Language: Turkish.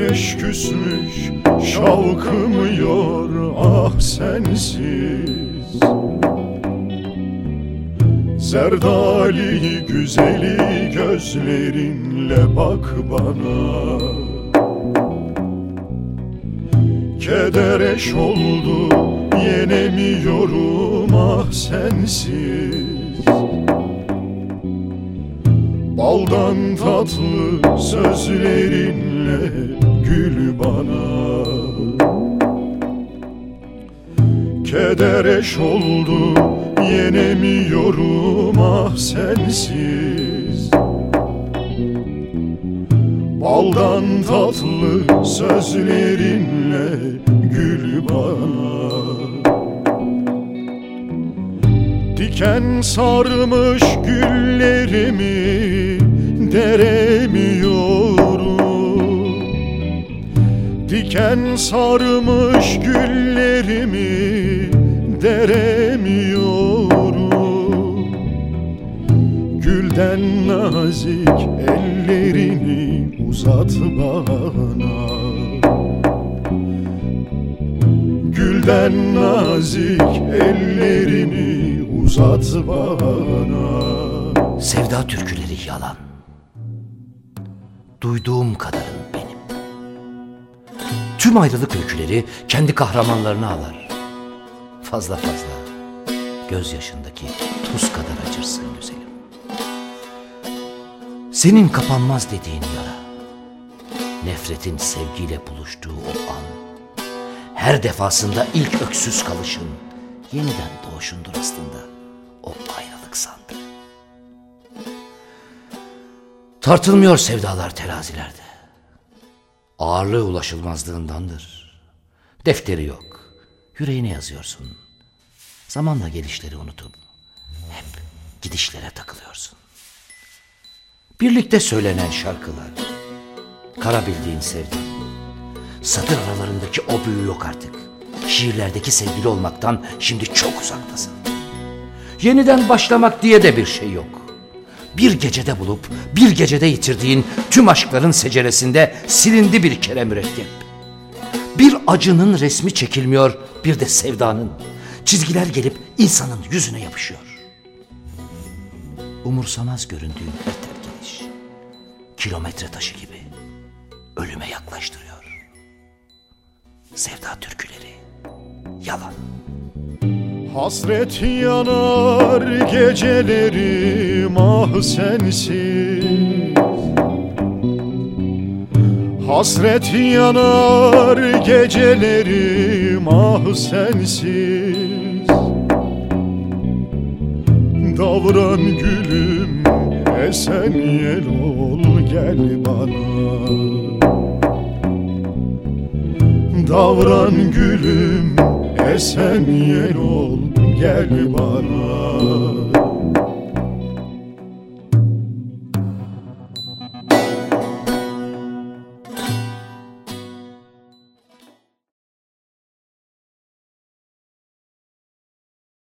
ateş küsmüş, şavkım yor ah sensiz. Zerdali güzeli gözlerinle bak bana. Keder eş oldu, yenemiyorum ah sensiz. Baldan tatlı sözlerinle gül bana. Keder eş oldu, yenemiyorum ah sensiz. Baldan tatlı sözlerinle gül bana. Diken sarmış güllerimi deremiyorum. Diken sarmış güllerimi deremiyorum. Gülden nazik ellerini uzat bana. Gülden nazik ellerini uzat bana. Sevda türküleri yalan, duyduğum kadarın benim. Tüm ayrılık öyküleri kendi kahramanlarını ağlar. Fazla fazla gözyaşındaki tuz kadar acırsın güzelim. Senin kapanmaz dediğin yara, nefretin sevgiyle buluştuğu o an, her defasında ilk öksüz kalışın, yeniden doğuşundur aslında o ayrılık sandı. Tartılmıyor sevdalar terazilerde. Ağırlığı ulaşılmazlığındandır. Defteri yok, yüreğine yazıyorsun. Zamanla gelişleri unutup hep gidişlere takılıyorsun. Birlikte söylenen şarkılar, kara bildiğin sevdiğin, satır aralarındaki o büyü yok artık. Şiirlerdeki sevgili olmaktan şimdi çok uzaktasın. Yeniden başlamak diye de bir şey yok. Bir gecede bulup bir gecede yitirdiğin tüm aşkların seceresinde silindi bir kere mürekkep. Bir acının resmi çekilmiyor, bir de sevdanın. Çizgiler gelip insanın yüzüne yapışıyor. Umursamaz göründüğün her terk ediş, kilometre taşı gibi ölüme yaklaştırıyor. Sevda türküleri yalan. Hasret yanar gecelerim ah sensiz. Hasret yanar gecelerim ah sensiz. Davran gülüm, esen yel ol gel bana. Davran gülüm, esen yel ol gel bana.